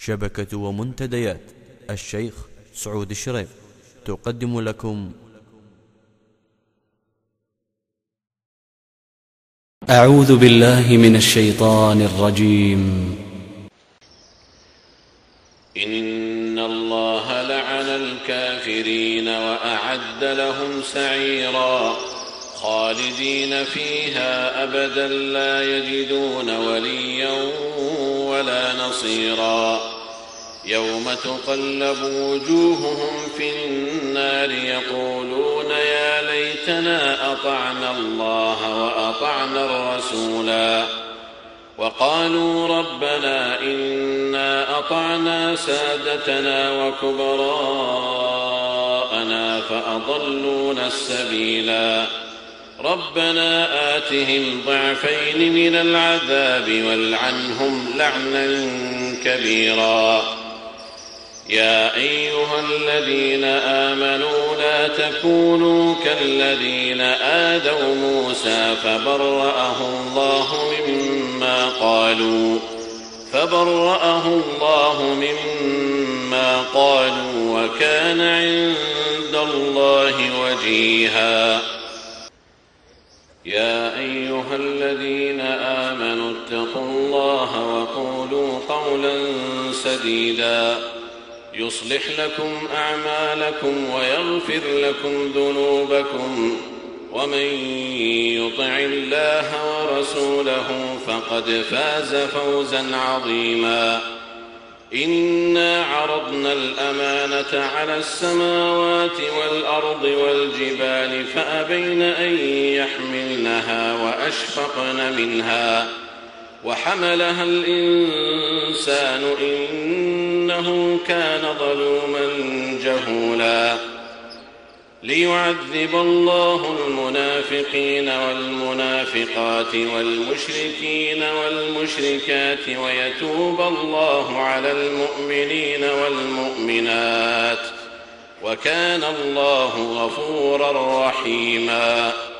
شبكة ومنتديات الشيخ سعود الشريف تقدم لكم أعوذ بالله من الشيطان الرجيم. إن الله لعن الكافرين وأعد لهم سعيرا خالدين فيها أبدا لا يجدون وليا ولا نصيرا يوم تقلب وجوههم في النار يقولون يا ليتنا أطعنا الله وأطعنا الرسولا وقالوا ربنا إنا أطعنا سادتنا وكبراءنا فأضلونا السبيلا ربنا آتهم ضعفين من العذاب والعنهم لعنا كبيرا يا أيها الذين آمنوا لا تكونوا كالذين آذوا موسى فبرأه الله مما قالوا وكان عند الله وجيها يا أيها الذين آمنوا اتقوا الله وقولوا قولا سديدا يصلح لكم أعمالكم ويغفر لكم ذنوبكم ومن يطع الله ورسوله فقد فاز فوزا عظيما إنا عرضنا الأمانة على السماوات والأرض والجبال فأبين أن يحملنها وأشفقن منها وحملها الإنسان إنه كان ظلوما جهولا ليعذب الله المنافقين والمنافقات والمشركين والمشركات ويتوب الله على المؤمنين والمؤمنات وكان الله غفورا رحيما.